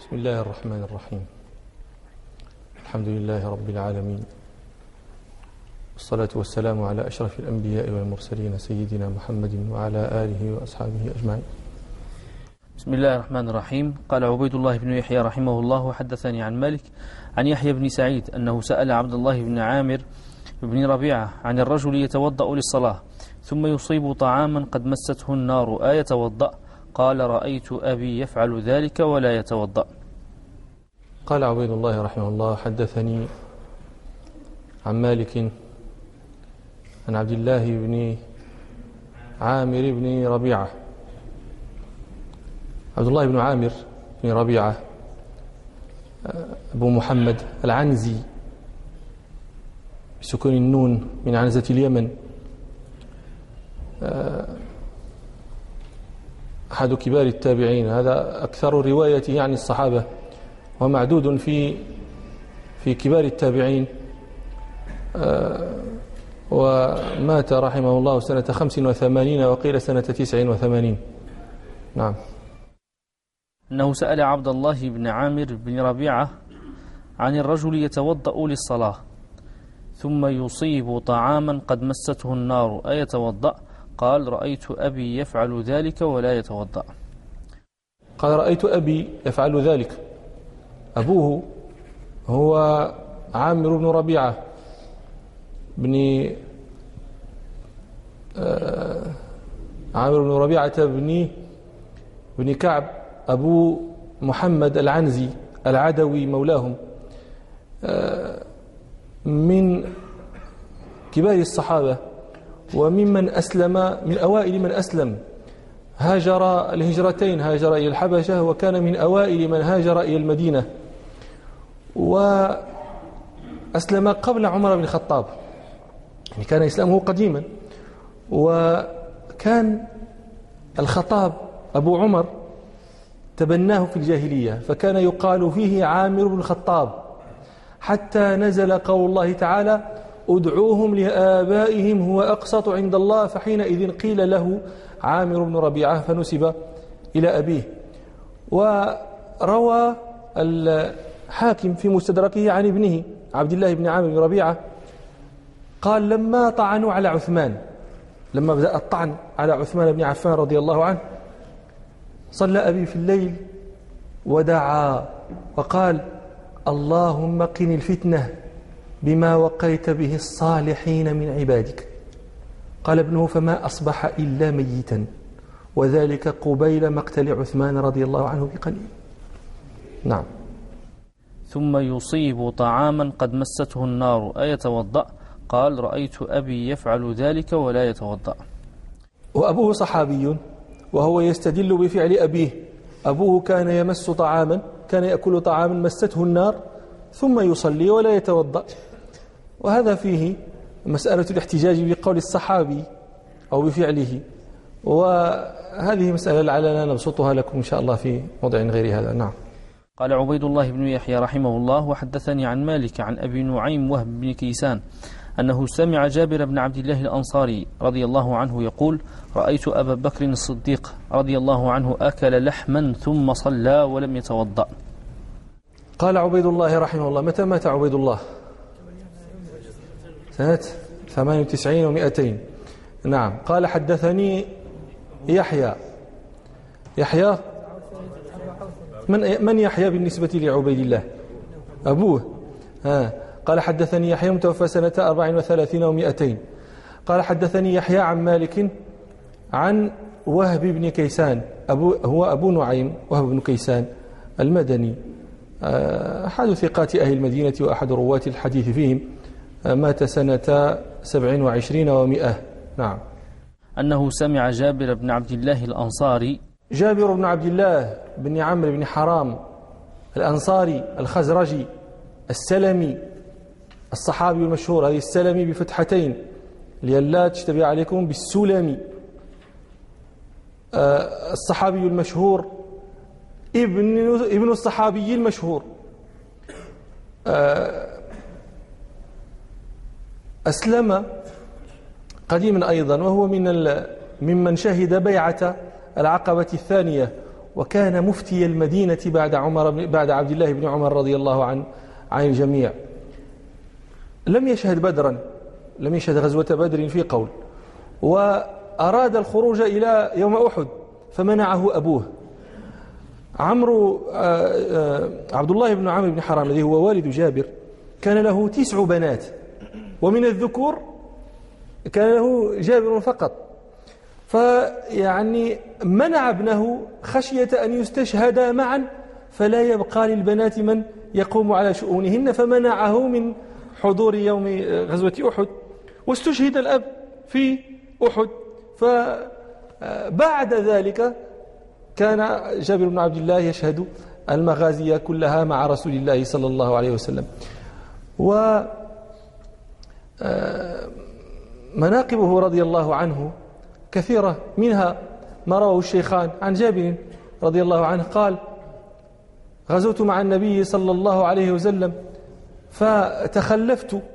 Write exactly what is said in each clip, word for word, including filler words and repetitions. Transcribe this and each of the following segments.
بسم الله الرحمن الرحيم. الحمد لله رب العالمين، والصلاة والسلام على أشرف الأنبياء والمرسلين سيدنا محمد وعلى آله وأصحابه أجمعين. بسم الله الرحمن الرحيم. قال عبيد الله بن يحيى رحمه الله وحدثني عن مالك عن يحيى بن سعيد أنه سأل عبد الله بن عامر بن ربيعة عن الرجل يتوضأ للصلاة ثم يصيب طعاما قد مسته النار أيتوضأ؟ قال رأيت أبي يفعل ذلك ولا يتوضأ. قال عبيد الله رحمه الله حدثني عن مالك عن عبد الله بن عامر بن ربيعة. عبد الله بن عامر بن ربيعة أبو محمد العنزي بسكون النون من عنزة اليمن، أحد كبار التابعين، هذا أكثر روايته عن الصحابة ومعدود في في كبار التابعين، ومات رحمه الله سنة خمس وثمانين وقيل سنة تسع وثمانين. نعم. أنه سأل عبد الله بن عامر بن ربيعة عن الرجل يتوضأ للصلاة ثم يصيب طعاما قد مسته النار أيتوضأ؟ قال رأيت أبي يفعل ذلك ولا يتوضأ. قال رأيت أبي يفعل ذلك. أبوه هو عامر بن ربيعة بن آه عامر بن ربيعة بن بن كعب أبو محمد العنزي العدوي مولاهم، آه من كبار الصحابة وممن أسلم، من أوائل من أسلم، هاجر الهجرتين، هاجر إلى الحبشة وكان من أوائل من هاجر إلى المدينة، وأسلم قبل عمر بن الخطاب، يعني كان إسلامه قديما. وكان الخطاب أبو عمر تبناه في الجاهلية، فكان يقال فيه عامر بن الخطاب، حتى نزل قول الله تعالى ادعوهم لآبائهم هو أقسط عند الله، فحينئذ قيل له عامر بن ربيعة فنسب إلى أبيه. وروى الحاكم في مستدركه عن ابنه عبد الله بن عامر بن ربيعة قال لما طعنوا على عثمان، لما بدأ الطعن على عثمان بن عفان رضي الله عنه، صلى أبي في الليل ودعا وقال اللهم قن الفتنة بما وقيت به الصالحين من عبادك. قال ابنه فما أصبح إلا ميتا، وذلك قبيل مقتل عثمان رضي الله عنه بقليل. نعم. ثم يصيب طعاما قد مسته النار أيتوضأ؟ قال رأيت أبي يفعل ذلك ولا يتوضأ. وأبوه صحابي وهو يستدل بفعل أبيه. أبوه كان يمس طعاما، كان يأكل طعاما مسته النار ثم يصلي ولا يتوضأ، وهذا فيه مسألة الاحتجاج بقول الصحابي أو بفعله، وهذه مسألة لعلنا نبسطها لكم إن شاء الله في موضع غير هذا. نعم. قال عبيد الله بن يحيى رحمه الله وحدثني عن مالك عن أبي نعيم وهب بن كيسان أنه سمع جابر بن عبد الله الأنصاري رضي الله عنه يقول رأيت أبا بكر الصديق رضي الله عنه أكل لحما ثم صلى ولم يتوضأ. قال عبيد الله رحمه الله متى مات عبيد الله؟ سنة ثمان وتسعين ومئتين. نعم. قال حدثني يحيى. يحيى من من يحيى بالنسبة لعبيد الله؟ أبوه. ها. قال حدثني يحيى متوفى سنة أربع وثلاثين ومئتين. قال حدثني يحيى عن مالك عن وهب بن كيسان، أبو هو أبو نعيم وهب بن كيسان المدني، أحد ثقات أهل المدينة وأحد رواة الحديث فيهم، مات سنة سبع وعشرين ومئة. نعم. أنه سمع جابر بن عبد الله الأنصاري. جابر بن عبد الله بن عمرو بن حرام الأنصاري الخزرجي السلمي الصحابي المشهور، هذه السلمي بفتحتين لئلا تشتبه عليكم بالسلمي، الصحابي المشهور ابن ابن الصحابي المشهور، أسلم قديما أيضا، وهو من ممن شهد بيعة العقبة الثانية، وكان مفتي المدينة بعد عمر بعد عبد الله بن عمر رضي الله عن عن الجميع. لم يشهد بدرا، لم يشهد غزوة بدر في قول، وأراد الخروج إلى يوم أحد فمنعه أبوه. عمرو عبد الله بن عمرو بن حرام الذي هو والد جابر كان له تسع بنات، ومن الذكور كان له جابر فقط، فيعني منع ابنه خشية أن يستشهدا معا فلا يبقى للبنات من يقوم على شؤونهن، فمنعه من حضور يوم غزوة أحد، واستشهد الأب في أحد. فبعد ذلك كان جابر بن عبد الله يشهد المغازي كلها مع رسول الله صلى الله عليه وسلم. ومناقبه رضي الله عنه كثيرة، منها ما رواه الشيخان عن جابر رضي الله عنه قال: غزوت مع النبي صلى الله عليه وسلم فتخلفت،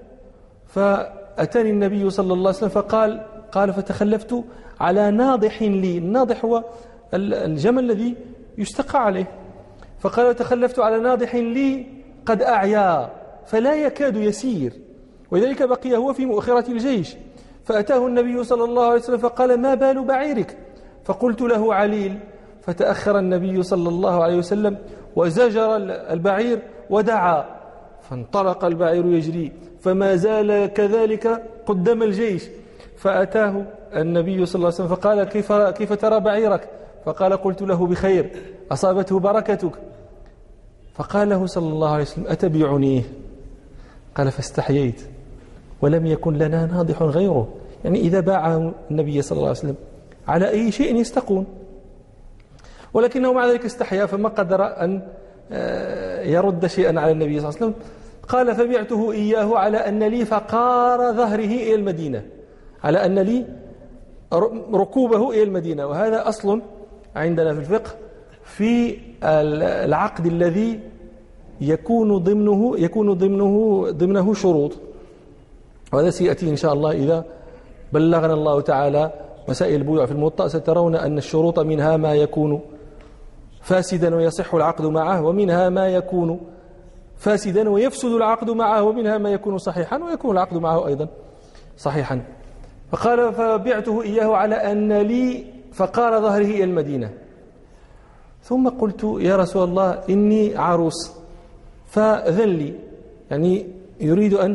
فأتاني النبي صلى الله عليه وسلم فقال قال فتخلفت على ناضح لي. الناضح هو الجمل الذي يستقى عليه. فقال: تخلفت على ناضح لي قد أعيا فلا يكاد يسير، ولذلك بقي هو في مؤخرة الجيش. فأتاه النبي صلى الله عليه وسلم فقال: ما بال بعيرك؟ فقلت له: عليل. فتأخر النبي صلى الله عليه وسلم وزجر البعير ودعا، فانطلق البعير يجري، فما زال كذلك قدام الجيش. فأتاه النبي صلى الله عليه وسلم فقال: كيف, كيف ترى بعيرك؟ فقال: قلت له: بخير، أصابته بركتك. فقال له صلى الله عليه وسلم: أتبيعنيه؟ قال: فاستحييت، ولم يكن لنا ناضح غيره. يعني إذا باع النبي صلى الله عليه وسلم على أي شيء يستقون، ولكنه مع ذلك استحيا فما قدر أن يرد شيئا على النبي صلى الله عليه وسلم. قال: فبعته إياه على أن لي فقار ظهره إلى المدينة، على أن لي ركوبه إلى المدينة. وهذا أصل عندنا في الفقه في العقد الذي يكون ضمنه يكون ضمنه ضمنه شروط، وهذا سيأتي إن شاء الله إذا بلغنا الله تعالى مسائل البيوع في الموطأ. سترون أن الشروط منها ما يكون فاسدا ويصح العقد معه، ومنها ما يكون فاسدا ويفسد العقد معه، ومنها ما يكون صحيحا ويكون العقد معه أيضا صحيحا. فقال: فبعته إياه على أن لي فقار ظهره إلى المدينة. ثم قلت: يا رسول الله إني عروس فأذن لي، يعني يريد أن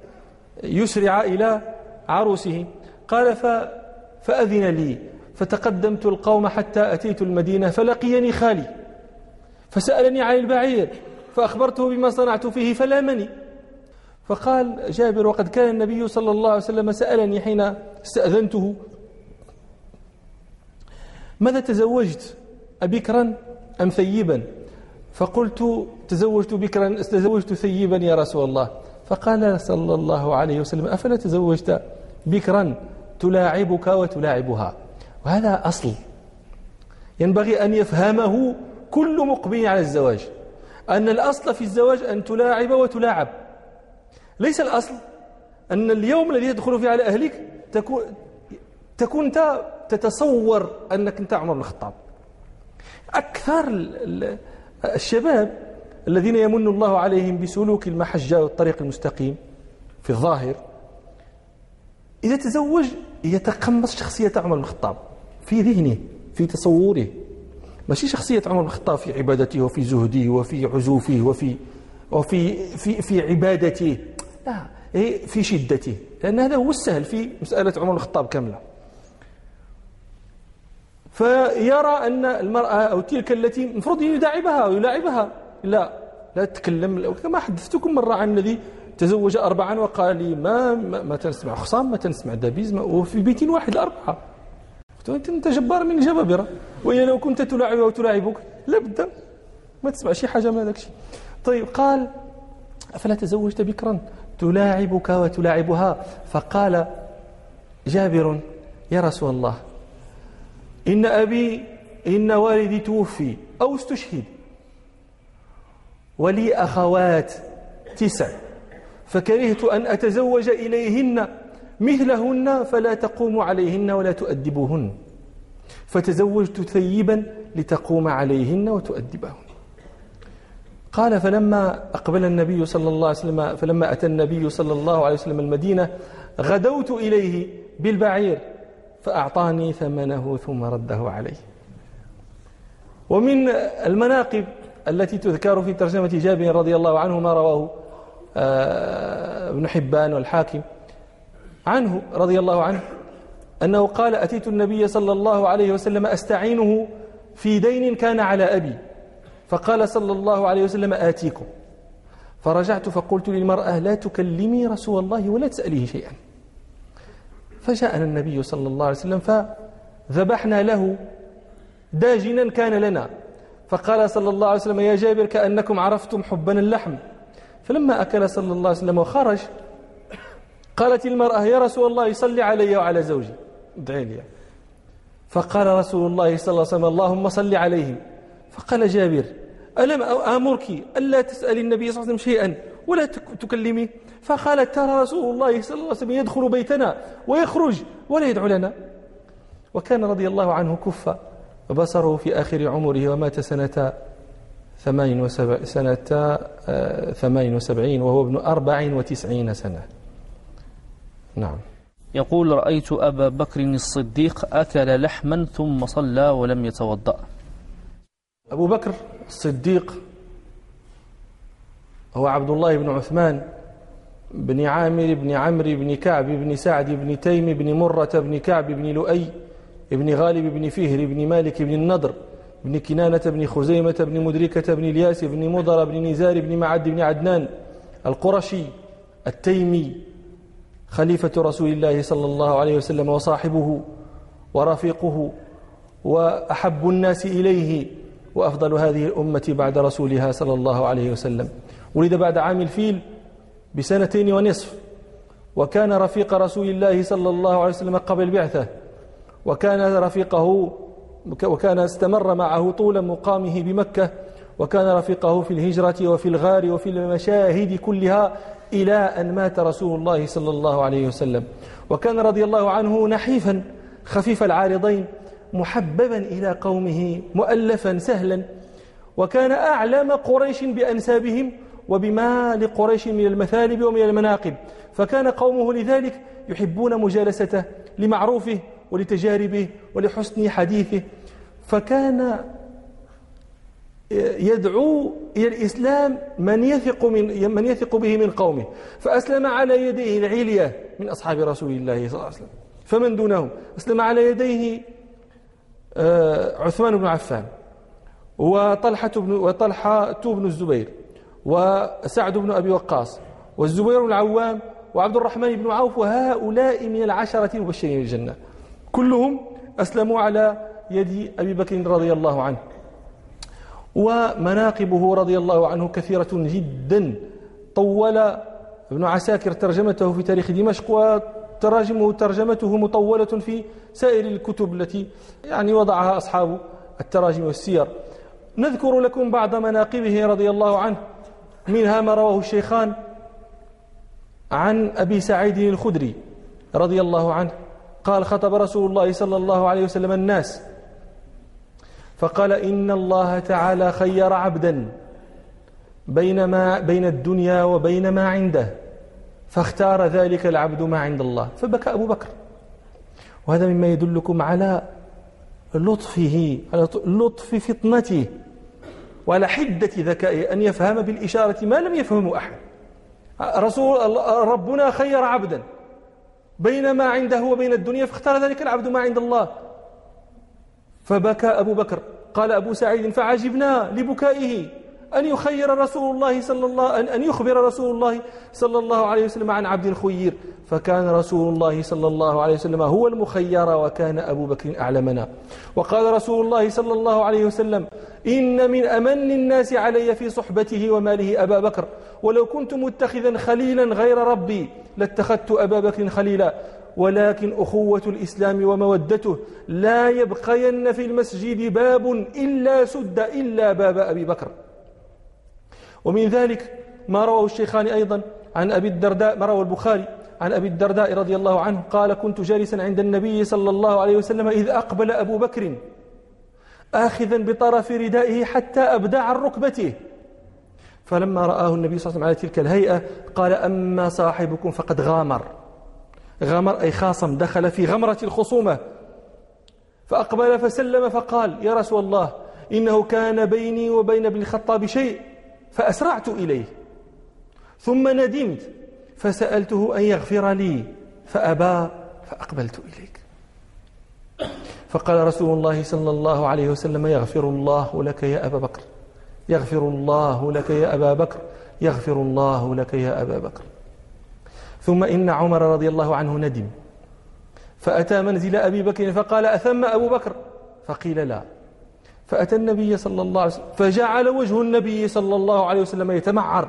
يسرع إلى عروسه. قال: فأذن لي، فتقدمت القوم حتى أتيت المدينة فلقيني خالي فسألني عن البعير، فأخبرته بما صنعت فيه فلامني. فقال جابر: وقد كان النبي صلى الله عليه وسلم سألني حين استأذنته: ماذا تزوجت، أبكرا أم ثيبا؟ فقلت: تزوجت بكرا تزوجت ثيبا يا رسول الله. فقال صلى الله عليه وسلم: أفلا تزوجت بكرا تلاعبك وتلاعبها؟ وهذا أصل ينبغي أن يفهمه كل مقبل على الزواج، أن الأصل في الزواج أن تلاعب وتلاعب. ليس الأصل أن اليوم الذي تدخل فيه على أهلك تكون تكون تتصور أنك أنت عمر بن الخطاب. أكثر الشباب الذين يمن الله عليهم بسلوك المحجة والطريق المستقيم في الظاهر، إذا تزوج يتقمص شخصية عمر بن الخطاب في ذهنه، في تصوره، ماشي شخصية عمر بن الخطاب في عبادته وفي زهده وفي عزوفه وفي وفي في في عبادته، لا، في شدته، لأن هذا هو السهل في مسألة عمر بن الخطاب كاملة. فيرى أن المرأة أو تلك التي المفروض يداعبها ويلاعبها، لا لا تتكلم. كما حدثتكم مرة عن الذي تزوج أربعا وقال لي ما ما, ما تنسمع خصام، ما تنسمع دبيز، وفي بيت واحد الأربعة. أنت جبار من الجبابرة، وإلا لو كنت تلاعبها وتلاعبك لابد ما تسمع شي حاجة من هذاك الشيء. طيب، قال: أفلا تزوجت بكرا تلاعبك وتلاعبها؟ فقال جابر: يا رسول الله، إن أبي إن والدي توفي أو استشهد، ولي أخوات تسع، فكرهت أن أتزوج إليهن مثلهن فلا تقوم عليهن ولا تؤدبهن، فتزوجت ثيبا لتقوم عليهن وتؤدبهن. قال فلما أقبل النبي صلى الله عليه وسلم فلما أتى النبي صلى الله عليه وسلم المدينة غدوت إليه بالبعير فأعطاني ثمنه ثم رده عليه. ومن المناقب التي تذكر في ترجمة جابر رضي الله عنه ما رواه ابن حبان والحاكم عنه رضي الله عنه أنه قال أتيت النبي صلى الله عليه وسلم أستعينه في دين كان على أبي، فقال صلى الله عليه وسلم آتيكم، فرجعت فقلت للمرأة لا تكلمي رسول الله ولا تسأليه شيئا، فجاءنا النبي صلى الله عليه وسلم فذبحنا له داجنا كان لنا، فقال صلى الله عليه وسلم يا جابر كأنكم عرفتم حبنا اللحم. فلما أكل صلى الله عليه وسلم وخرج قالت المرأة يا رسول الله صل علي وعلى زوجي ادعي لي، فقال رسول الله صلى الله عليه وسلم اللهم صل عليهم. فقال جابر ألم آمرك ألا تسأل النبي صلى الله عليه وسلم شيئا ولا تكلمي؟ فقالت ترى رسول الله صلى الله عليه وسلم يدخل بيتنا ويخرج ولا يدعو لنا. وكان رضي الله عنه كف بصره في آخر عمره ومات سنة ثمان وسبع سنة ثمان وسبعين وهو ابن أربع وتسعين سنة. نعم. يقول رأيت أبا بكر الصديق أكل لحما ثم صلى ولم يتوضأ. أبو بكر الصديق هو عبد الله بن عثمان بن عامر بن عمرو بن كعب بن سعد بن تيم بن مرة بن كعب بن لؤي بن غالب بن فهر بن مالك بن النضر بن كنانة بن خزيمة بن مدركة بن الياس بن مضر بن نزار بن معد بن عدنان القرشي التيمي خليفة رسول الله صلى الله عليه وسلم وصاحبه ورفيقه وأحب الناس إليه وأفضل هذه الأمة بعد رسولها صلى الله عليه وسلم. ولد بعد عام الفيل بسنتين ونصف، وكان رفيق رسول الله صلى الله عليه وسلم قبل البعثة، وكان رفيقه وكان استمر معه طول مقامه بمكة، وكان رفيقه في الهجرة وفي الغار وفي المشاهد كلها إلى أن مات رسول الله صلى الله عليه وسلم. وكان رضي الله عنه نحيفا خفيف العارضين محببا إلى قومه مؤلفا سهلا، وكان أعلم قريش بأنسابهم وبما لقريش من المثالب ومن المناقب، فكان قومه لذلك يحبون مجالسته لمعروفه ولتجاربه ولحسن حديثه، فكان يدعو إلى الإسلام من يثق من من يثق به من قومه، فأسلم على يديه العلية من أصحاب رسول الله صلى الله عليه وسلم، فمن دونهم أسلم على يديه عثمان بن عفان وطلحة بن وطلحة بن الزبير وسعد بن أبي وقاص والزبير بن العوام وعبد الرحمن بن عوف، وهؤلاء من العشرة المبشرين بالجنة كلهم أسلموا على يد أبي بكر رضي الله عنه. ومناقبه رضي الله عنه كثيرة جدا، طول ابن عساكر ترجمته في تاريخ دمشق، وتراجمه ترجمته مطولة في سائر الكتب التي يعني وضعها أصحاب التراجم والسير. نذكر لكم بعض مناقبه رضي الله عنه، منها ما رواه الشيخان عن أبي سعيد الخدري رضي الله عنه قال خطب رسول الله صلى الله عليه وسلم الناس فقال إن الله تعالى خير عبدا بين, ما بين الدنيا وبين ما عنده، فاختار ذلك العبد ما عند الله، فبكى أبو بكر. وهذا مما يدلكم على لطفه، على لطف فطنته، وعلى حدة ذكائه أن يفهم بالإشارة ما لم يفهمه أحد. رسول ربنا خير عبدا بين ما عنده وبين الدنيا، فاختار ذلك العبد ما عند الله، فبكى أبو بكر. قال أبو سعيد فعجبنا لبكائه أن يخير رسول الله صلى الله أن يخبر رسول الله صلى الله عليه وسلم عن عبد خير، فكان رسول الله صلى الله عليه وسلم هو المخير وكان أبو بكر أعلمنا. وقال رسول الله صلى الله عليه وسلم إن من أمن الناس علي في صحبته وماله أبا بكر، ولو كنت متخذا خليلا غير ربي لاتخذت أبا بكر خليلا، ولكن أخوة الإسلام ومودته لا يبقين في المسجد باب إلا سد إلا باب أبي بكر. ومن ذلك ما رواه الشيخان أيضا عن أبي الدرداء، ما رواه البخاري عن أبي الدرداء رضي الله عنه قال كنت جالسا عند النبي صلى الله عليه وسلم إذ أقبل أبو بكر آخذا بطرف ردائه حتى أبدى عن ركبته. فلما رآه النبي صلى الله عليه وسلم على تلك الهيئة قال: أما صاحبكم فقد غامر. غامر أي خاصم، دخل في غمرة الخصومة. فأقبل فسلم فقال: يا رسول الله، إنه كان بيني وبين ابن الخطاب شيء فأسرعت إليه، ثم ندمت فسألته أن يغفر لي فأبى فأقبلت إليك. فقال رسول الله صلى الله عليه وسلم: يغفر الله لك يا أبا بكر، يغفر الله لك يا أبا بكر، يغفر الله لك يا أبا بكر. ثم إن عمر رضي الله عنه ندم فأتى منزل أبي بكر فقال: أثم أبو بكر؟ فقيل: لا. فأتى النبي صلى الله عليه وسلم فجعل وجه النبي صلى الله عليه وسلم يتمعر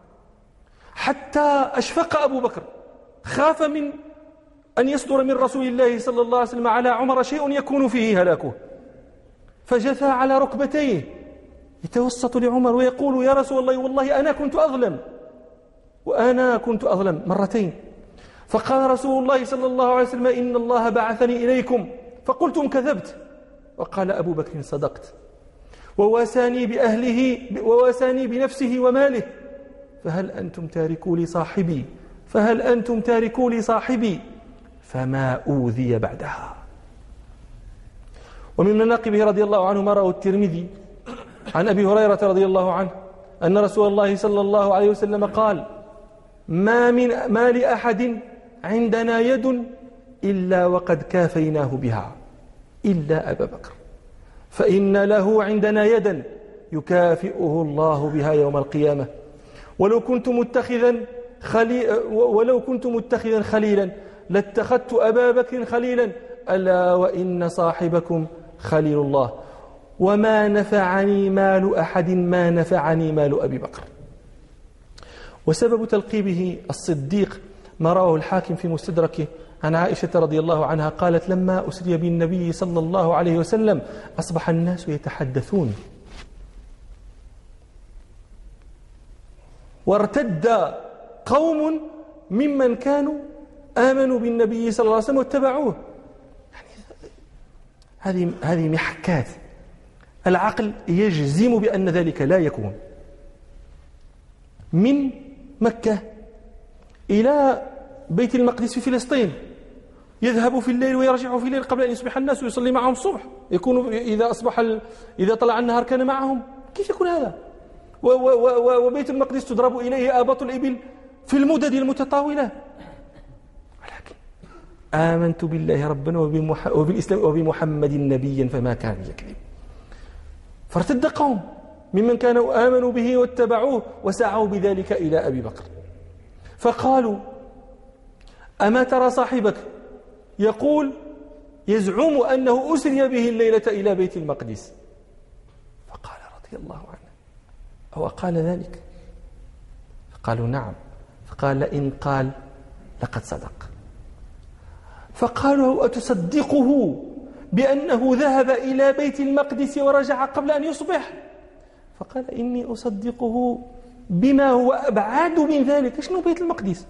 حتى أشفق أبو بكر، خاف من أن يصدر من رسول الله صلى الله عليه وسلم على عمر شيء يكون فيه هلاكه، فجثى على ركبتيه يتوسط لعمر ويقول: يا رسول الله، والله أنا كنت أظلم، وأنا كنت أظلم مرتين. فقال رسول الله صلى الله عليه وسلم: إن الله بعثني إليكم فقلتم كذبت. وقال أبو بكر: صدقت. وواساني بأهله وواساني بنفسه وماله، فهل أنتم تاركوا لي صاحبي فهل أنتم تاركوا لي صاحبي فما أوذي بعدها. ومن مناقبه رضي الله عنه ما رواه الترمذي عن أبي هريرة رضي الله عنه أن رسول الله صلى الله عليه وسلم قال: ما من ما لأحد عندنا يد إلا وقد كافيناه بها إلا أبا بكر، فإن له عندنا يدا يكافئه الله بها يوم القيامة. ولو كنت متخذا خلي ولو كنت متخذا خليلا لاتخذت أبا بكر خليلا، ألا وإن صاحبكم خليل الله، وما نفعني مال أحد ما نفعني مال أبي بكر. وسبب تلقيبه الصديق ما رواه الحاكم في مستدركه عن عائشة رضي الله عنها قالت: لما أسري بالنبي صلى الله عليه وسلم أصبح الناس يتحدثون، وارتد قوم ممن كانوا آمنوا بالنبي صلى الله عليه وسلم واتبعوه. يعني هذه هذه محكات العقل يجزم بأن ذلك لا يكون. من مكة إلى بيت المقدس في فلسطين، يذهب في الليل ويرجع في الليل قبل أن يصبح الناس ويصلي معهم الصبح، يكون إذا أصبح ال... إذا طلع النهار كان معهم. كيف يكون هذا؟ و... و... و... وبيت المقدس تضرب إليه آباط الإبل في المدد المتطاولة. ولكن آمنت بالله ربا وبمح... وبالإسلام وبمحمد نبيا فما كان يكذب. فارتد قوم ممن كانوا آمنوا به واتبعوه وسعوا بذلك إلى أبي بكر، فقالوا: أما ترى صاحبك يقول يزعم أنه أسري به الليلة إلى بيت المقدس؟ فقال رضي الله عنه: أو قال ذلك؟ فقالوا: نعم. فقال: إن قال لقد صدق. فقالوا: أتصدقه بأنه ذهب إلى بيت المقدس ورجع قبل أن يصبح؟ فقال: إني أصدقه بما هو أبعد من ذلك. شنو بيت المقدس؟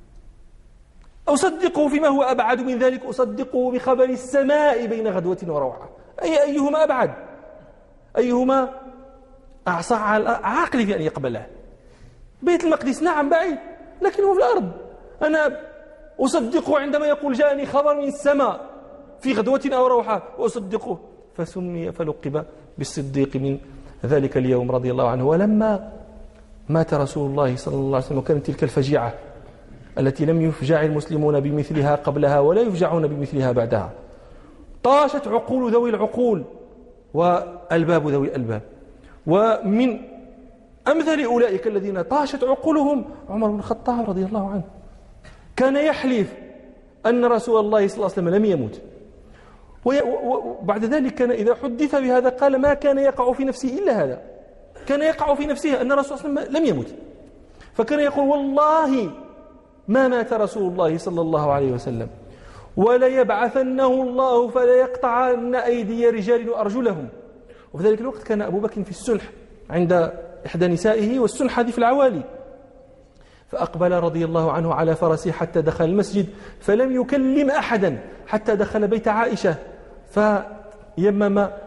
أصدقه فيما هو أبعد من ذلك، أصدقه بخبر السماء بين غدوة وروعة. أي أيهما أبعد؟ أيهما أعصى على عقلي في أن يقبله؟ بيت المقدس نعم بعيد، لكنه في الأرض. أنا أصدقه عندما يقول جاءني خبر من السماء في غدوة أو روحة، وأصدقه. فسمي فلقب بالصديق من ذلك اليوم رضي الله عنه. ولما مات رسول الله صلى الله عليه وسلم وكانت تلك الفجيعة التي لم يفجع المسلمون بمثلها قبلها ولا يفجعون بمثلها بعدها، طاشت عقول ذوي العقول والباب ذوي الألباب. ومن أمثل أولئك الذين طاشت عقولهم عمر بن الخطاب رضي الله عنه، كان يحلف أن رسول الله صلى الله عليه وسلم لم يمت، وبعد ذلك كان إذا حدث بهذا قال: ما كان يقع في نفسه إلا هذا، كان يقع في نفسه أن رسول الله صلى الله عليه وسلم لم يمت، فكان يقول: والله ما مات رسول الله صلى الله عليه وسلم، وليبعثنه الله فليقطعن أيدي رجال وأرجلهم. وفي ذلك الوقت كان أبو بكر في السلح عند إحدى نسائه، والسلح هذه في العوالي. فأقبل رضي الله عنه على فرسه حتى دخل المسجد، فلم يكلم أحدا حتى دخل بيت عائشة، فيمم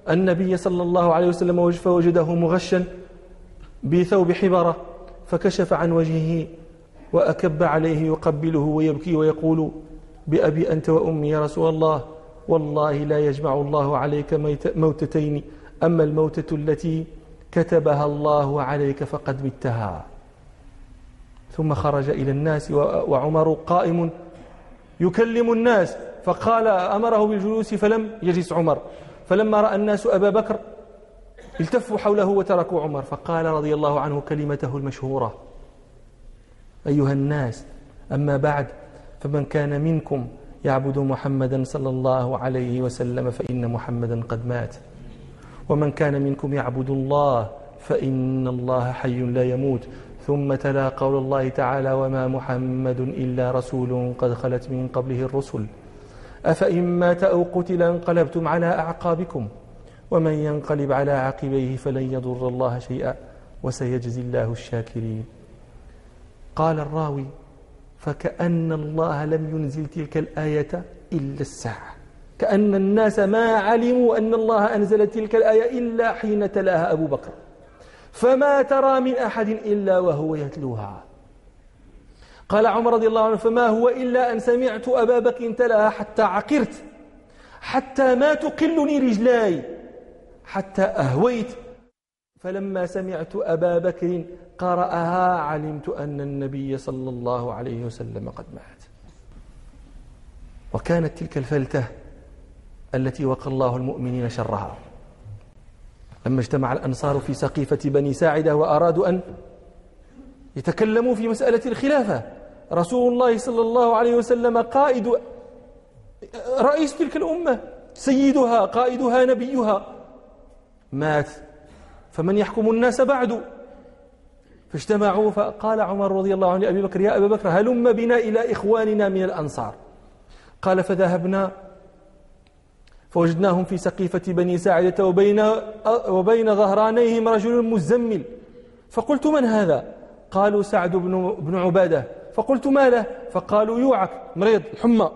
النبي صلى الله عليه وسلم فوجده مغشا بثوب حبرة، فكشف عن وجهه وأكب عليه يقبله ويبكي ويقول: بأبي أنت وأمي يا رسول الله، والله لا يجمع الله عليك موتتين، أما الموتة التي كتبها الله عليك فقد متها. ثم خرج إلى الناس وعمر قائم يكلم الناس، فقال أمره بالجلوس فلم يجلس عمر، فلما رأى الناس أبا بكر التفوا حوله وتركوا عمر، فقال رضي الله عنه كلمته المشهورة: أيها الناس، أما بعد، فمن كان منكم يعبد محمدا صلى الله عليه وسلم فإن محمدا قد مات، ومن كان منكم يعبد الله فإن الله حي لا يموت. ثم تلا قول الله تعالى: وما محمد إلا رسول قد خلت من قبله الرسل أفإن مات أو قتل انقلبتم على أعقابكم ومن ينقلب على عقبيه فلن يضر الله شيئا وسيجزي الله الشاكرين. قال الراوي: فكأن الله لم ينزل تلك الآية إلا الساعة، كأن الناس ما علموا أن الله أنزل تلك الآية إلا حين تلاها أبو بكر، فما ترى من أحد إلا وهو يتلوها. قال عمر رضي الله عنه: فما هو إلا أن سمعت أبا بكر تلاها حتى عقرت، حتى ما تقلني رجلاي، حتى أهويت، فلما سمعت أبا بكر قرأها علمت أن النبي صلى الله عليه وسلم قد مات. وكانت تلك الفلتة التي وقى الله المؤمنين شرها لما اجتمع الأنصار في سقيفة بني ساعدة وأرادوا أن يتكلموا في مسألة الخلافة. رسول الله صلى الله عليه وسلم قائد رئيس تلك الأمة، سيدها، قائدها، نبيها، مات، فمن يحكم الناس بعد؟ فاجتمعوا، فقال عمر رضي الله عنه لأبي بكر: يا أبا بكر، هلم بنا إلى إخواننا من الأنصار. قال: فذهبنا فوجدناهم في سقيفة بني ساعدة وبين, وبين ظهرانيهم رجل مزمل، فقلت: من هذا؟ قالوا: سعد بن, بن عبادة. فقلت: ما له؟ فقالوا: يوعك، مريض الحمى.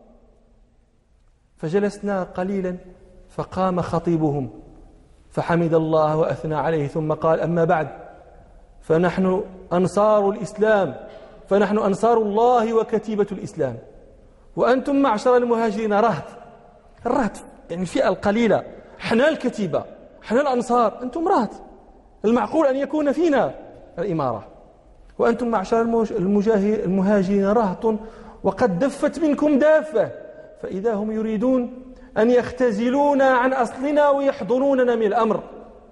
فجلسنا قليلا فقام خطيبهم فحمد الله وأثنى عليه، ثم قال: أما بعد، فنحن أنصار الإسلام، فنحن أنصار الله وكتيبة الإسلام، وأنتم معشر المهاجرين رهط. الرهط يعني الفئة القليلة، حنا الكتيبة، حنا الأنصار، أنتم رهط، المعقول أن يكون فينا الإمارة، وأنتم معشر المهاجرين رهط، وقد دفت منكم دافة، فإذا هم يريدون أن يختزلونا عن أصلنا ويحضنوننا من الأمر.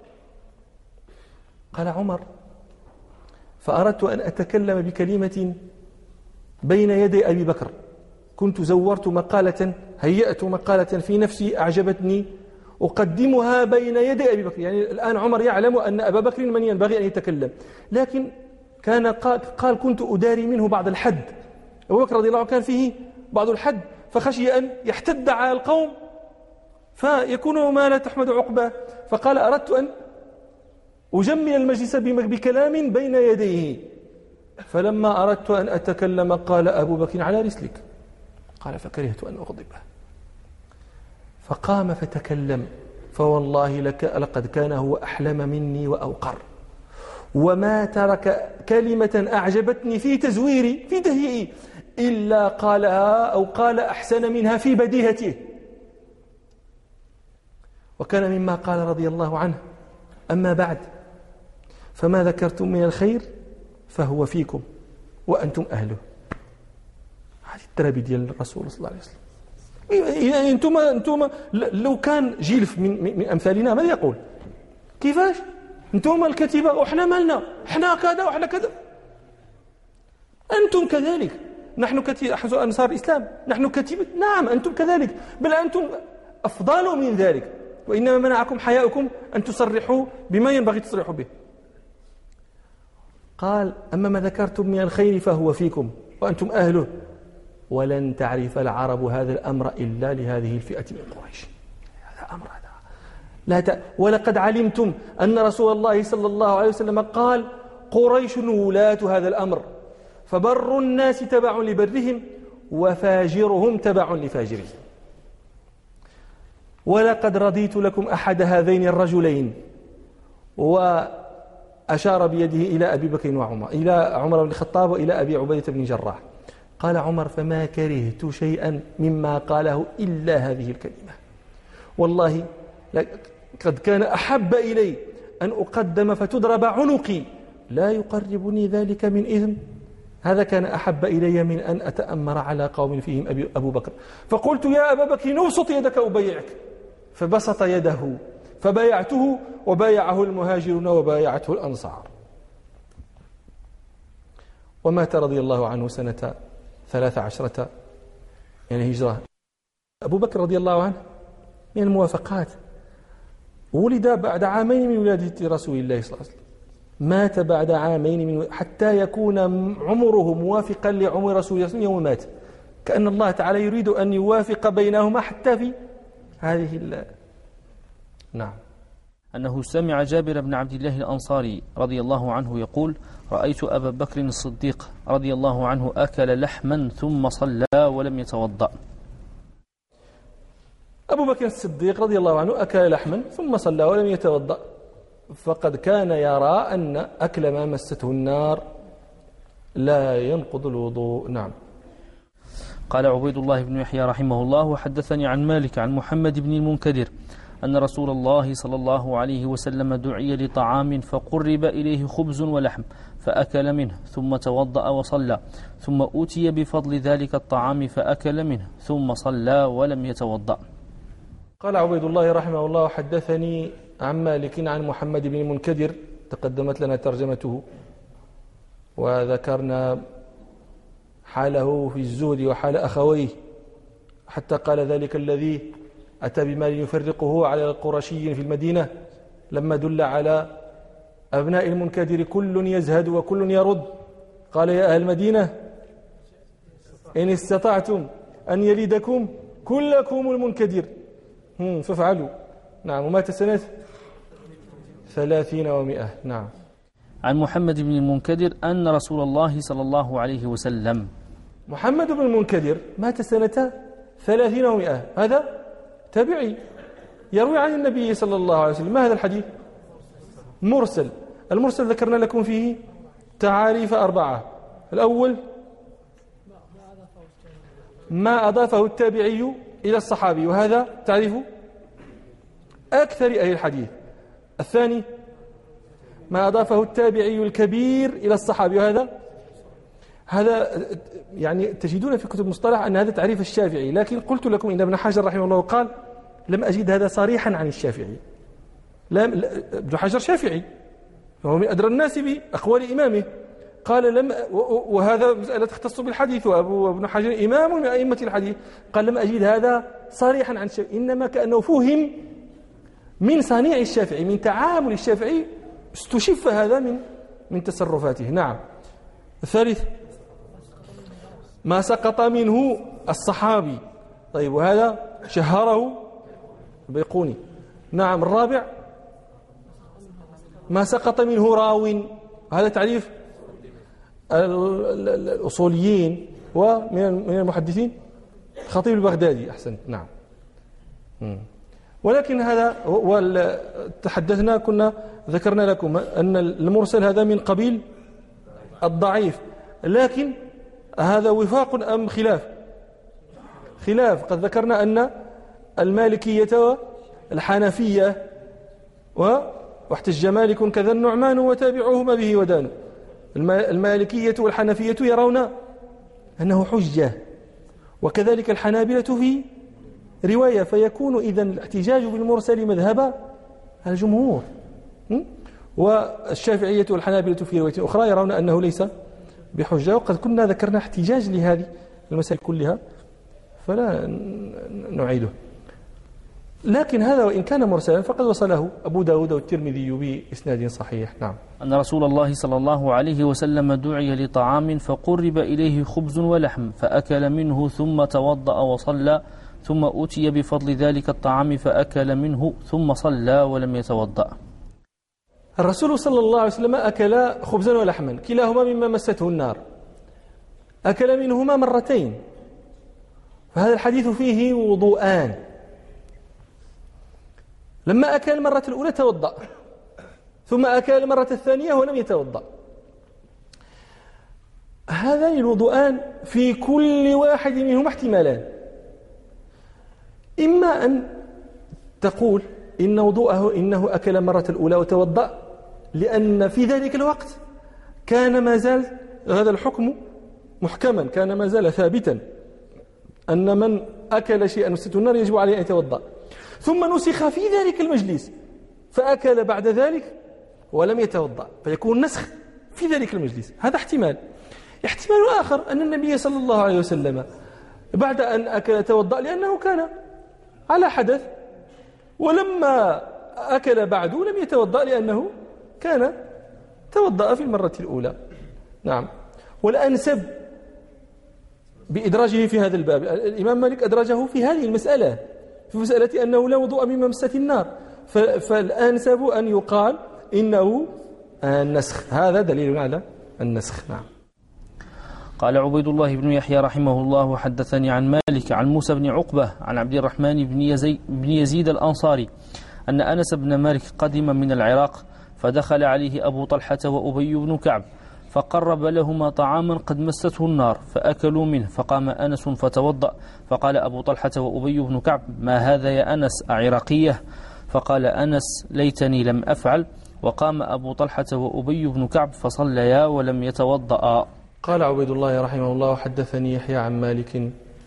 قال عمر: فأردت أن أتكلم بكلمة بين يدي أبي بكر، كنت زورت مقالة، هيأت مقالة في نفسي أعجبتني أقدمها بين يدي أبي بكر. يعني الآن عمر يعلم أن أبا بكر من ينبغي أن يتكلم، لكن كان قال كنت أداري منه بعض الحد. أبو بكر رضي الله عنه كان فيه بعض الحد، فخشي أن يحتد على القوم فيكون ما لا تحمد عقباه، فقال: أردت أن أجمل المجلس بكلام بين يديه. فلما أردت أن أتكلم قال أبو بكر: على رسلك. قال: فكرهت أن أغضبه، فقام فتكلم، فوالله لك لقد كان هو أحلم مني وأوقر، وما ترك كلمة أعجبتني في تزويري في تهيئي إلا قالها أو قال أحسن منها في بديهته. وكان مما قال رضي الله عنه: أما بعد، فما ذكرتم من الخير فهو فيكم وأنتم أهله. هذه التربية ديال الرسول صلى الله عليه وسلم. يعني أنتم أنتم لو كان جيل من, من أمثالنا ماذا يقول؟ كيفاش؟ أنتم الكتيبة وإحنا مالنا، إحنا كذا وإحنا كذا. أنتم كذلك، نحن كتيبة أنصار الإسلام، نحن كتيبة، نعم أنتم كذلك، بل أنتم أفضل من ذلك، وإنما منعكم حياؤكم أن تصرحوا بما ينبغي تصرحوا به. قال: أما ما ذكرتم من الخير فهو فيكم وأنتم أهله، ولن تعرف العرب هذا الأمر إلا لهذه الفئة من قريش. هذا أمر هذا لا ت... ولقد علمتم أن رسول الله صلى الله عليه وسلم قال: قريش ولاة هذا الأمر، فبر الناس تبع لبرهم وفاجرهم تبع لفاجرهم. ولقد رضيت لكم أحد هذين الرجلين، وأشار بيده إلى أبي بكر وعمر، إلى عمر بن الخطاب وإلى أبي عبيدة بن جراح. قال عمر: فما كرهت شيئا مما قاله إلا هذه الكلمة، والله قد كان أحب إلي أن أقدم فتضرب عنقي لا يقربني ذلك من إثم، هذا كان أحب إلي من أن أتأمر على قوم فيهم أبو بكر. فقلت: يا أبا بكر نبسط يدك أبايعك، فبسط يده فبايعته، وبايعه المهاجرون وبايعته الأنصار. ومات رضي الله عنه سنة ثلاث عشرة يعني هجرة. أبو بكر رضي الله عنه من الموافقات، ولد بعد عامين من ولادة رسول الله صلى الله عليه وسلم، مات بعد عامين من حتى يكون عمره موافقا لعمر رسول الله صلى الله عليه وسلم يوم مات، كأن الله تعالى يريد أن يوافق بينهما حتى في هذه ال... نعم. أنه سمع جابر بن عبد الله الأنصاري رضي الله عنه يقول: رأيت أبا بكر الصديق رضي الله عنه أكل لحما ثم صلى ولم يتوضأ. أبو بكر الصديق رضي الله عنه أكل لحما ثم صلى ولم يتوضأ، فقد كان يرى أن أكل ما مسته النار لا ينقض الوضوء. نعم. قال عبيد الله بن يحيى رحمه الله: وحدثني عن مالك عن محمد بن المنكدر أن رسول الله صلى الله عليه وسلم دعي لطعام فقرب إليه خبز ولحم فأكل منه ثم توضأ وصلى، ثم أوتي بفضل ذلك الطعام فأكل منه ثم صلى ولم يتوضأ. قال عبيد الله رحمه الله: حدثني عن مالك عن محمد بن المنكدر، تقدمت لنا ترجمته وذكرنا حاله في الزهد وحال أخويه، حتى قال ذلك الذي أتى بمال يفرقه على القرشي في المدينة لما دل على أبناء المنكدر كل يزهد وكل يرد، قال: يا أهل المدينة إن استطعتم أن يلدكم كلكم المنكدر فافعلوا. نعم. ومات سنة ثلاثين ومئة. نعم. عن محمد بن المنكدر أن رسول الله صلى الله عليه وسلم. محمد بن المنكدر مات سنة ثلاثين ومئة، هذا تابعي يروي عن النبي صلى الله عليه وسلم. ما هذا الحديث؟ مرسل. المرسل ذكرنا لكم فيه تعاريف أربعة. الأول ما أضافه التابعي إلى الصحابي، وهذا تعريف أكثر أهل الحديث. الثاني ما أضافه التابعي الكبير إلى الصحابي، وهذا هذا يعني تجدون في كتب المصطلح أن هذا تعريف الشافعي، لكن قلت لكم إن ابن حجر رحمه الله قال: لم أجد هذا صريحا عن الشافعي. لا، ابن حجر شافعي، فهو من أدرى الناس بأقوال إمامه. قال: لم، وهذا مسألة تختص بالحديث، وأبو ابن حجر إمام من أئمة الحديث، قال: لم أجد هذا صريحا عن الشافعي، إنما كأنه فهم من صنيع الشافعي، من تعامل الشافعي، استشف هذا من من تصرفاته. نعم. الثالث ما سقط منه الصحابي، طيب، وهذا شهره البيقوني. نعم. الرابع ما سقط منه راو، هذا تعريف الأصوليين ومن المحدثين الخطيب البغدادي. أحسنت. نعم. ولكن هذا، وتحدثنا كنا ذكرنا لكم أن المرسل هذا من قبيل الضعيف، لكن هذا وفاق أم خلاف؟ خلاف. قد ذكرنا أن المالكية والحنفية واحتج مالك كذا النعمان وتابعوهما به ودان. المالكية والحنفية يرون أنه حجة، وكذلك الحنابلة في رواية، فيكون إذن الاحتجاج بالمرسل مذهب الجمهور. والشافعية والحنابلة في رواية أخرى يرون أنه ليس بحجة، وقد كنا ذكرنا احتجاج لهذه المسائل كلها فلا نعيده. لكن هذا وإن كان مرسلا فقد وصله أبو داود والترمذي بإسناد صحيح. نعم. أن رسول الله صلى الله عليه وسلم دعي لطعام فقرب إليه خبز ولحم فأكل منه ثم توضأ وصلى، ثم أوتي بفضل ذلك الطعام فأكل منه ثم صلى ولم يتوضأ. الرسول صلى الله عليه وسلم أكل خبزا ولحما كلاهما مما مسته النار، أكل منهما مرتين، فهذا الحديث فيه وضوءان. لما أكل المرة الأولى توضأ، ثم أكل المرة الثانية ولم يتوضأ. هذان الوضوءان في كل واحد منهما احتمالان، إما أن تقول إن وضوءه إنه أكل مرة الأولى وتوضأ لأن في ذلك الوقت كان ما زال هذا الحكم محكما، كان ما زال ثابتا أن من أكل شيئا مسته النار يجب عليه أن يتوضأ، ثم نسخ في ذلك المجلس فأكل بعد ذلك ولم يتوضأ، فيكون نسخ في ذلك المجلس. هذا احتمال. احتمال آخر أن النبي صلى الله عليه وسلم بعد أن أكل توضأ لأنه كان على حدث، ولما أكل بعد لم يتوضأ لأنه كان توضأ في المرة الأولى. نعم. والأنسب بإدراجه في هذا الباب، الإمام مالك أدرجه في هذه المسألة، في مسألة أنه لا وضوء من ممسة النار، فالأنسب أن يقال إنه النسخ. هذا دليل على النسخ. نعم. قال عبيد الله بن يحيى رحمه الله حدثني عن مالك عن موسى بن عقبة عن عبد الرحمن بن يزيد, بن يزيد الأنصاري أن أنس بن مالك قدم من العراق فدخل عليه أبو طلحة وأبي بن كعب فقرب لهما طعاما قد مسته النار فأكلوا منه، فقام أنس فتوضأ، فقال أبو طلحة وأبي بن كعب ما هذا يا أنس أعراقية؟ فقال أنس ليتني لم أفعل، وقام أبو طلحة وأبي بن كعب فصليا ولم يتوضأ. قال عبيد الله رحمه الله حدثني يحيى عن مالك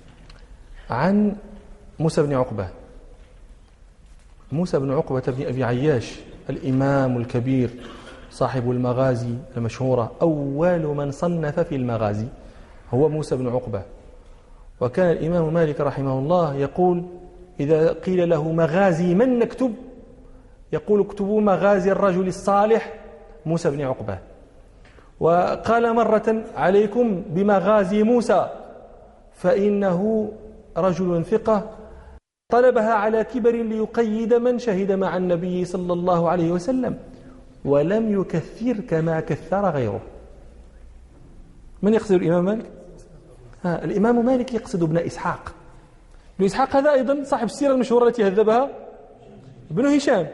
عن موسى بن عقبة. موسى بن عقبة بن أبي عياش الإمام الكبير صاحب المغازي المشهورة، أول من صنف في المغازي هو موسى بن عقبة. وكان الإمام مالك رحمه الله يقول إذا قيل له مغازي من نكتب، يقول اكتبوا مغازي الرجل الصالح موسى بن عقبة. وقال مرة عليكم بمغازي موسى فإنه رجل ثقة طلبها على كبر ليقيد من شهد مع النبي صلى الله عليه وسلم ولم يكثر كما كثر غيره. من يقصد الإمام مالك؟ ها الإمام مالك يقصد ابن إسحاق. ابن إسحاق هذا أيضا صاحب السيرة المشهورة التي هذبها ابن هشام.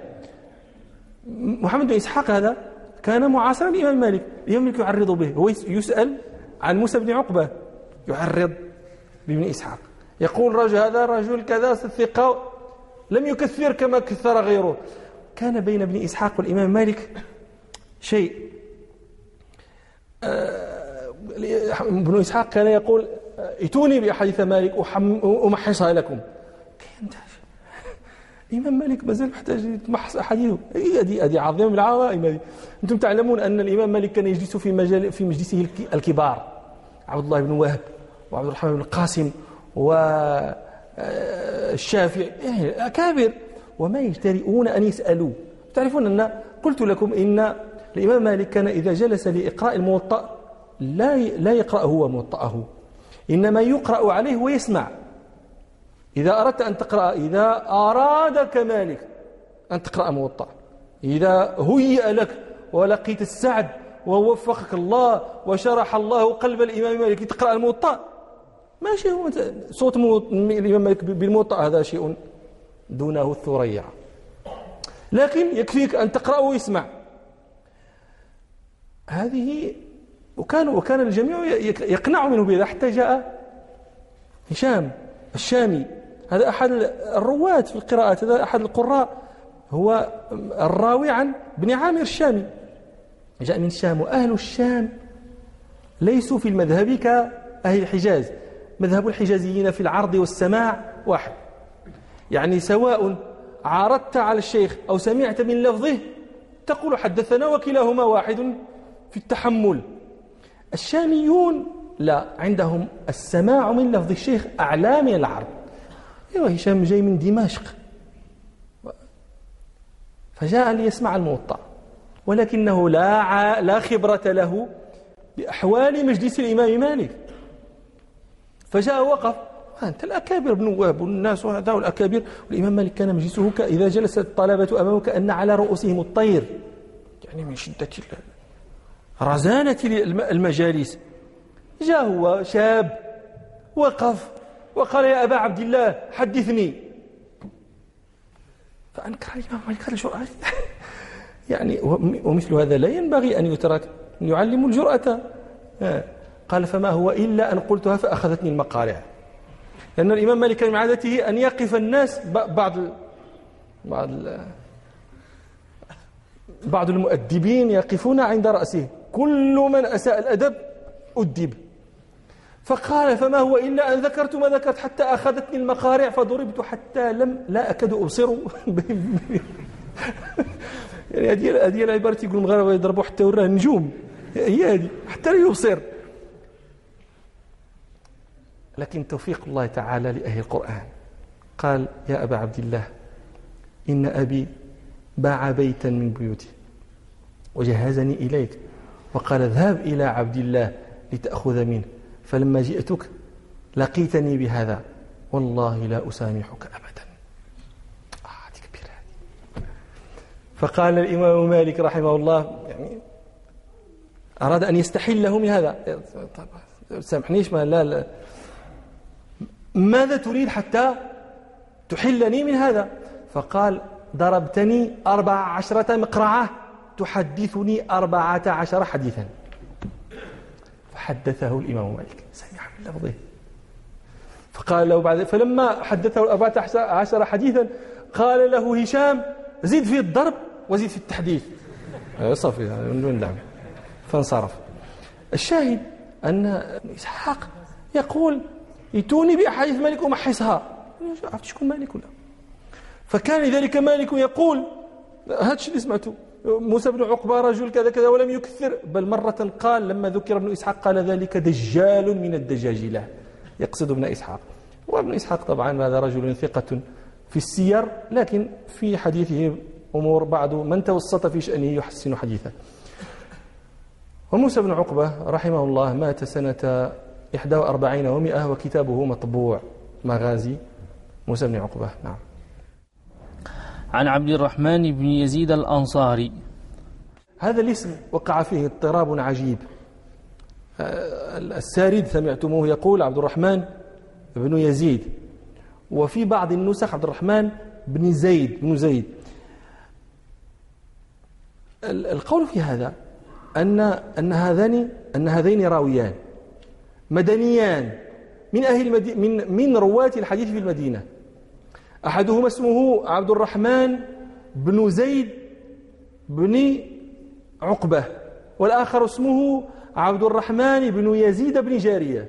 محمد بن إسحاق هذا كان معاصرا للإمام مالك، الإمام مالك يعرض به، هو يسأل عن موسى بن عقبة يعرض بابن إسحاق، يقول رجل هذا رجل كذا الثقة لم يكثر كما كثر غيره. كان بين ابن إسحاق والإمام مالك شيء. ابن إسحاق كان يقول ائتوني بأحاديث مالك أمحصها لكم. الإمام مالك ما زال محتاج يتمحص أحاديثه، هذه هذه عظيمة من العوائم هذه. أنتم تعلمون أن الإمام مالك كان يجلس في مجال في مجلسه الكبار، عبد الله بن وهب وعبد الرحمن بن القاسم والشافعي، يعني أكابر، وما يجترئون أن يسألوا. تعرفون أن قلت لكم إن الإمام مالك كان إذا جلس لإقراء الموطأ لا لا يقرأ هو موطأه، إنما يقرأ عليه ويسمع. إذا أردت أن تقرأ، إذا أرادك مالك أن تقرأ موطأ، إذا هيئ لك ولقيت السعد ووفقك الله وشرح الله قلب الإمام مالك تقرأ الموطأ، ماشي هو صوت الإمام مالك بالموطأ هذا شيء دونه الثريا، لكن يكفيك أن تقرأ ويسمع. هذه وكان وكان الجميع يقنع منه بهذا، حتى جاء هشام الشامي، هذا أحد الرواة في القراءات، هذا أحد القراء، هو الراوي عن ابن عامر الشامي، جاء من الشام. وأهل الشام ليسوا في المذهب كأهل الحجاز، مذهب الحجازيين في العرض والسماع واحد، يعني سواء عارضت على الشيخ أو سمعت من لفظه تقول حدثنا، وكلاهما واحد في التحمل. الشاميون لا، عندهم السماع من لفظ الشيخ أعلى من العرض. ايوه هشام جاي من دمشق فجاء ليسمع الموطأ، ولكنه لا لا خبرة له بأحوال مجلس الإمام مالك، فجاء وقف، أنت الأكابر بن وهب والناس وهذا الأكابر، والإمام مالك كان مجلسه إذا جلس الطلبة أمامه كأن على رؤوسهم الطير، يعني من شدة رزانة المجالس. جاء هو شاب وقف وقال يا أبا عبد الله حدثني. فأنكر الإمام مالك هذا الجرأة يعني ومثل هذا لا ينبغي أن يترك، يعلم الجرأة. قال فما هو إلا أن قلتها فأخذتني المقارع. لأن الإمام مالك كان من عادته أن يقف الناس بعض بعض بعض المؤدبين يقفون عند رأسه، كل من أساء الأدب أدب. فقال فما هو إلا أن ذكرت ما ذكرت حتى أخذتني المقارع فضربت حتى لم لا أكاد أبصر يعني هذه هذه العبارة يقول المغاربة يضربوا حتى وراه نجوم، هي هذه حتى لا يبصر. لكن توفيق الله تعالى لأهل القرآن. قال يا أبا عبد الله إن أبي باع بيتا من بيوتي وجهزني إليك وقال اذهب إلى عبد الله لتأخذ منه، فلما جئتك لقيتني بهذا والله لا أسامحك أبدا. آه دي كبيرة. فقال الإمام مالك رحمه الله يعني أراد أن يستحله من هذا، سامحنيش ما لا, لا ماذا تريد حتى تحلني من هذا؟ فقال ضربتني أربع عشرة مقرعة تحدثني أربعة عشر حديثا. فحدثه الإمام مالك سمع من لفظه، فقال له بعد فلما حدثه أربعة عشر حديثا قال له هشام زيد في الضرب وزيد في التحديث. صافي من دعم. فانصرف. الشاهد أن إسحاق يقول ائتوني بأحاديث مالك ومحصها، عرفت شكون مالك ولا؟ فكان لذلك مالك يقول هذا الشيء اللي سمعته موسى بن عقبة رجل كذا كذا ولم يكثر، بل مرة قال لما ذكر ابن إسحاق قال ذلك دجال من الدجاجلة، يقصد ابن إسحاق. وابن إسحاق طبعا هذا رجل ثقة في السير، لكن في حديثه أمور بعض من توسط في شأنه يحسن حديثه. وموسى بن عقبة رحمه الله مات سنة إحدى وأربعين ومئة وكتابه مطبوع، مغازي موسى بن عقبة. نعم. عن عبد الرحمن بن يزيد الأنصاري. هذا الاسم وقع فيه اضطراب عجيب. السارد سمعتموه يقول عبد الرحمن بن يزيد، وفي بعض النسخ عبد الرحمن بن زيد بن زيد. القول في هذا أن أن هذان أن هذين راويان مدنيان من أهل المدينة، من من رواة الحديث في المدينة. أحدهما اسمه عبد الرحمن بن زيد بن عقبة، والآخر اسمه عبد الرحمن بن يزيد بن جارية.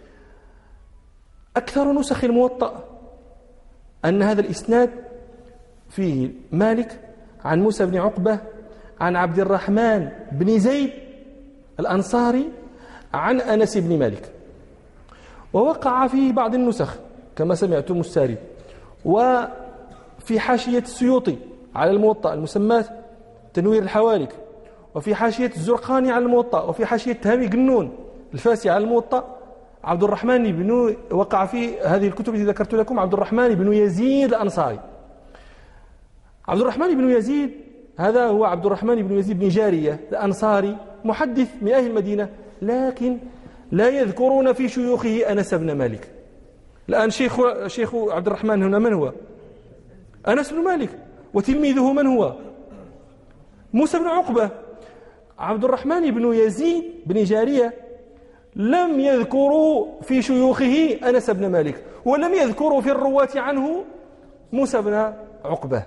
أكثر نسخ الموطأ أن هذا الإسناد فيه مالك عن موسى بن عقبة عن عبد الرحمن بن زيد الأنصاري عن أنس بن مالك. ووقع فيه بعض النسخ كما سمعتم الساري، وفي حاشية السيوطي على الموطأ المسماة تنوير الحوالك، وفي حاشية الزرقاني على الموطأ، وفي حاشية هامي قنون الفاسي على الموطأ عبد الرحمن بن وقع في هذه الكتب التي ذكرت لكم عبد الرحمن بن يزيد الأنصاري. عبد الرحمن بن يزيد هذا هو عبد الرحمن بن يزيد بن جارية الأنصاري، محدث من أهل المدينة، لكن لا يذكرون في شيوخه أنس بن مالك. الآن شيخ شيخ عبد الرحمن هنا من هو؟ أنس بن مالك. وتلميذه من هو؟ موسى بن عقبة. عبد الرحمن بن يزيد بن جارية لم يذكروا في شيوخه أنس بن مالك، ولم يذكروا في الرواة عنه موسى بن عقبة.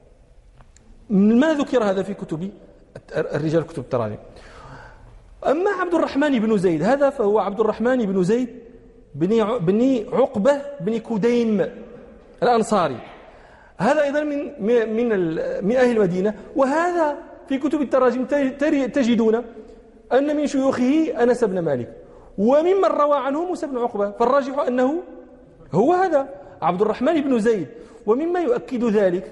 ما ذكر هذا في كتب الرجال كتب التراجم. أما عبد الرحمن بن زيد هذا فهو عبد الرحمن بن زيد بن بن عقبة بن كديم الأنصاري، هذا أيضا من من من أهل المدينة. وهذا في كتب التراجم تجدون أن من شيوخه أنس بن مالك، وممن روى عنه موسى بن عقبة، فالراجح أنه هو هذا عبد الرحمن بن زيد. ومما يؤكد ذلك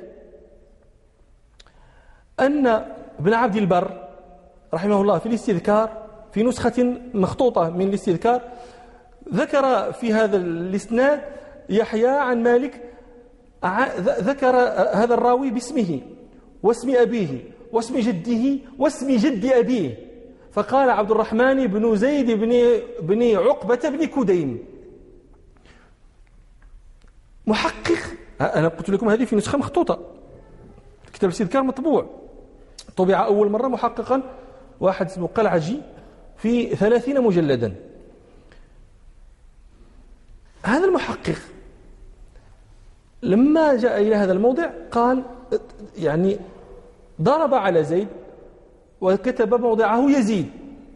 أن ابن عبد البر رحمه الله في الاستذكار في نسخة مخطوطة من الاستذكار ذكر في هذا الاسناد يحيى عن مالك، ذكر هذا الراوي باسمه واسم أبيه واسم جده واسم جد أبيه، فقال عبد الرحمن بن زيد بن بن عقبة بن كديم. محقق، أنا قلت لكم هذه في نسخة مخطوطة، كتاب الاستذكار مطبوع، طبع أول مرة محققا واحد اسمه قلعجي في ثلاثين مجلدا. هذا المحقق لما جاء إلى هذا الموضع قال يعني ضرب على زيد وكتب موضعه يزيد،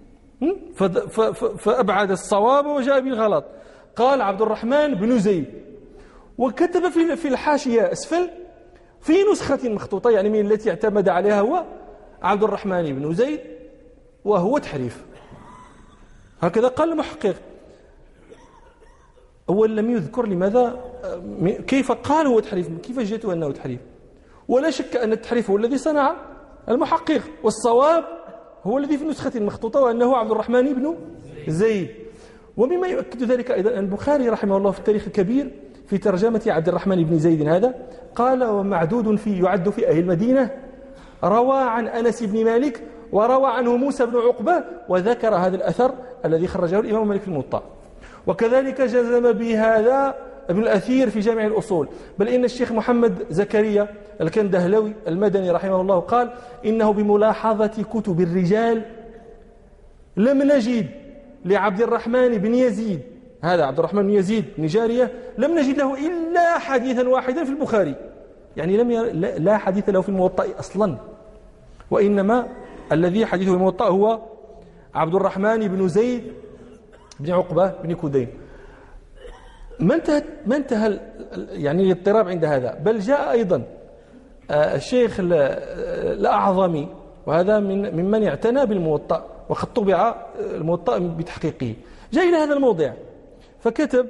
فأبعد الصواب وجاء بالغلط، قال عبد الرحمن بن زيد، وكتب في الحاشية أسفل في نسخة مخطوطة يعني من التي اعتمد عليها هو عبد الرحمن بن زيد وهو تحريف. هكذا قال المحقق. أول لم يذكر لماذا كيف قال هو تحريف، كيف جاءته أنه تحريف. ولا شك أن التحريف هو الذي صنع المحقق، والصواب هو الذي في النسخة المخطوطة وأنه عبد الرحمن بن زيد. ومما يؤكد ذلك أيضا أن البخاري رحمه الله في التاريخ الكبير في ترجمة عبد الرحمن بن زيد هذا قال ومعدود في يعد في أهل المدينة، روى عن أنس بن مالك وروى عنه موسى بن عقبة، وذكر هذا الأثر الذي خرجه الإمام مالك في الموطأ. وكذلك جزم بهذا ابن الأثير في جامع الأصول، بل إن الشيخ محمد زكريا الكندهلوي المدني رحمه الله قال إنه بملاحظة كتب الرجال لم نجد لعبد الرحمن بن يزيد، هذا عبد الرحمن بن يزيد بن جارية، لم نجد له إلا حديثا واحدا في البخاري، يعني لم ير... لا حديث له في الموطأ أصلا، وإنما الذي حديثه في الموطأ هو عبد الرحمن بن زيد بن عقبة بن كدين. ما انتهى ما انتهى يعني الاضطراب عند هذا، بل جاء أيضا الشيخ الأعظمي، وهذا من ممن اعتنى بالموطأ وقد طبع الموطأ بتحقيقه، جاء إلى هذا الموضع فكتب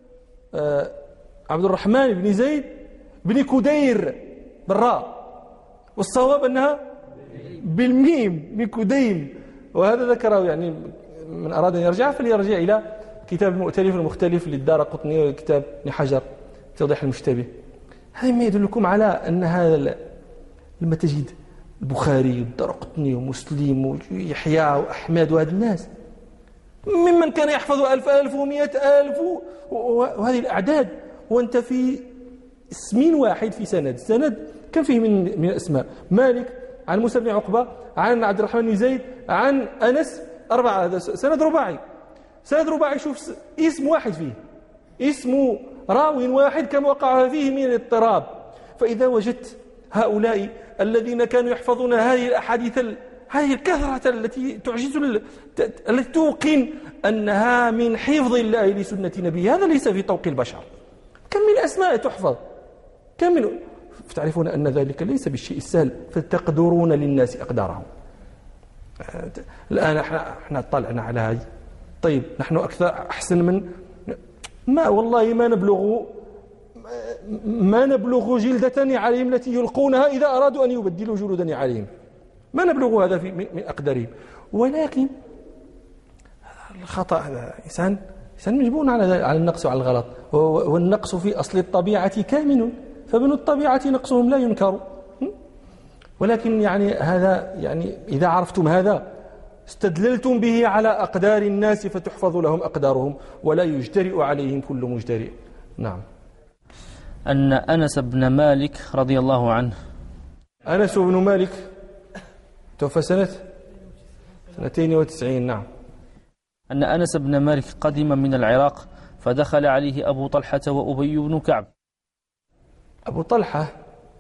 عبد الرحمن بن زيد بن كدير بالراء، والصواب أنها بالميم بن كديم، وهذا ذكره يعني من أراد أن يرجع فليرجع إلى كتاب المؤتلف المختلف للدارقطني وكتاب ابن حجر توضيح المشتبه. هذا ما يدلكم على أن هذا لما تجد البخاري والدارقطني ومسلم ويحيى وأحمد وهذا الناس ممن كان يحفظ ألف ألف ومئة ألف وهذه الأعداد، وأنت في اسم واحد في سند سند كم فيه من من الأسماء، مالك عن موسى بن عقبة عن عبد الرحمن بن زيد عن أنس، أربعة، هذا سند رباعي، سند رباعي شوف اسم واحد فيه، اسم راو واحد كم وقع فيه من الاضطراب. فإذا وجدت هؤلاء الذين كانوا يحفظون هذه الأحاديث هذه الكثرة التي تعجز التي توقن أنها من حفظ الله لسنة نبيه، هذا ليس في طوق البشر. كم من أسماء تحفظ، كم من فتعرفون أن ذلك ليس بالشيء السهل، فتقدرون للناس أقدارهم. الآن احنا طلعنا على هذه، طيب نحن أكثر أحسن من ما والله ما نبلغ ما نبلغ جلدة عليهم التي يلقونها إذا أرادوا أن يبدلوا جلودا عليهم، ما نبلغ هذا في من أقدارهم. ولكن الخطأ هذا إنسان إنسان مجبون على على النقص وعلى الغلط، والنقص في أصل الطبيعة كامن، فمن الطبيعة نقصهم لا ينكر. ولكن يعني هذا يعني إذا عرفتم هذا استدللتم به على أقدار الناس فتحفظ لهم أقدارهم ولا يجترئ عليهم كل مجترئ. نعم. أن أنس بن مالك رضي الله عنه، أنس بن مالك توفى سنة سنتين وتسعين. نعم. أن أنس بن مالك قدم من العراق فدخل عليه أبو طلحة وأبي بن كعب. أبو طلحة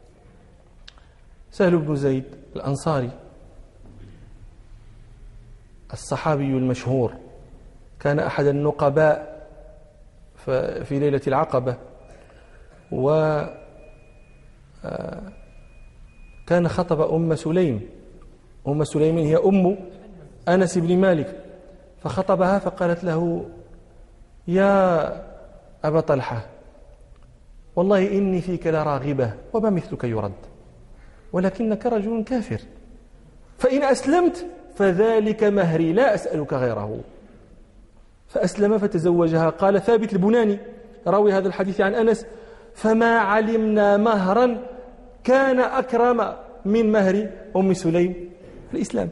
سهل بن زيد الأنصاري الصحابي المشهور، كان أحد النقباء في ليلة العقبة، وكان خطب أم سليم. أم سليم هي أم أنس بن مالك، فخطبها فقالت له يا أبا طلحة والله إني فيك لراغبة وما مثلك يرد، ولكنك رجل كافر، فإن أسلمت فذلك مهري لا أسألك غيره. فأسلم فتزوجها. قال ثابت البناني راوي هذا الحديث عن أنس فما علمنا مهرا كان أكرم من مهر أم سليم في الإسلام.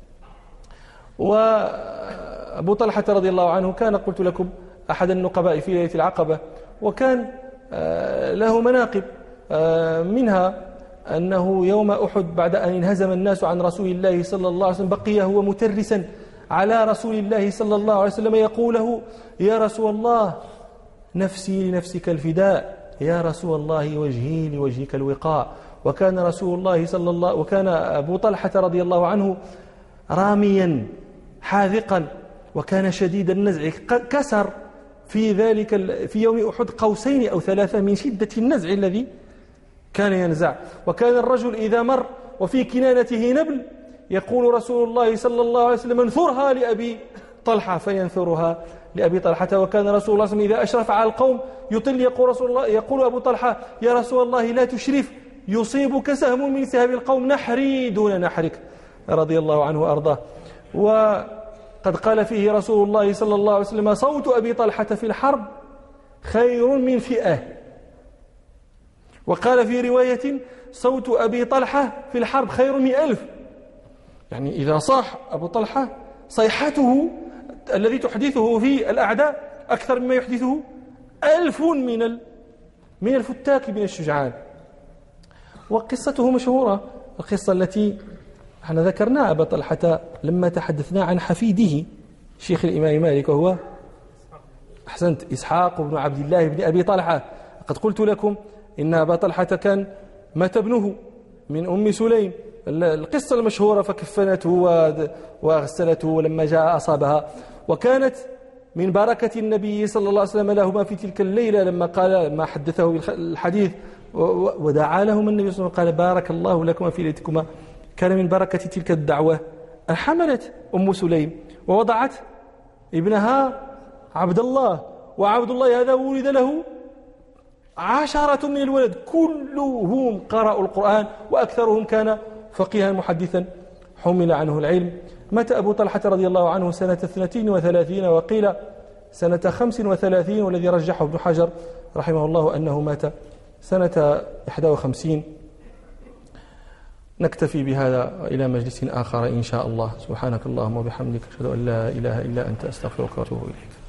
وأبو طلحة رضي الله عنه كان قلت لكم أحد النقباء في ليلة العقبة، وكان له مناقب، منها أنه يوم أحد بعد أن انهزم الناس عن رسول الله صلى الله عليه وسلم بقي هو مترسا على رسول الله صلى الله عليه وسلم يقوله: يا رسول الله نفسي لنفسك الفداء، يا رسول الله وجهي لوجهك الوقاء. وكان رسول الله صلى الله وكان أبو طلحة رضي الله عنه راميا حاذقا، وكان شديد النزع، كسر في ذلك في يوم أحد قوسين أو ثلاثة من شدة النزع الذي كان ينزع. وكان الرجل إذا مر وفي كنانته نبل يقول رسول الله صلى الله عليه وسلم: انثرها لأبي طلحة، فينثرها لأبي طلحة. وكان رسول الله صلى الله عليه وسلم إذا أشرف على القوم يطل يقول رسول الله يقول أبو طلحة: يا رسول الله لا تشرف، يصيبك سهم من سهام القوم نحري دون نحرك، رضي الله عنه وأرضاه. وقد قال فيه رسول الله صلى الله عليه وسلم: صوت أبي طلحة في الحرب خير من فئة. وقال في رواية: صوت أبي طلحة في الحرب خير من ألف. يعني إذا صاح أبو طلحة صيحته الذي تحدثه في الأعداء أكثر مما يحدثه ألف من من الفتاك من الشجعان. وقصته مشهورة، القصة التي احنا ذكرناها أبا طلحة لما تحدثنا عن حفيده شيخ الإمام مالك، وهو أحسنت إسحاق بن عبد الله بن أبي طلحة. قد قلت لكم إن أبا طلحة كان مات ابنه من أم سليم، القصة المشهورة، فكفنته وغسلته لما جاء أصابها. وكانت من بركة النبي صلى الله عليه وسلم لهما في تلك الليلة لما قال ما حدثه بالحديث ودعا لهم النبي صلى الله عليه وسلم قال: بارك الله لكما في ليلتكما. كان من بركة تلك الدعوة أن حملت أم سليم ووضعت ابنها عبد الله، وعبد الله هذا ولد له عشرة من الولد كلهم قرأوا القرآن، وأكثرهم كان فقيها محدثا حمل عنه العلم. مات أبو طلحة رضي الله عنه سنة اثنتين وثلاثين، وقيل سنة خمس وثلاثين، والذي رجحه ابن حجر رحمه الله أنه مات سنة إحدى وخمسين. نكتفي بهذا إلى مجلس آخر إن شاء الله. سبحانك اللهم وبحمدك، أشهد أن لا إله إلا أنت، أستغفرك وأتوب إليك.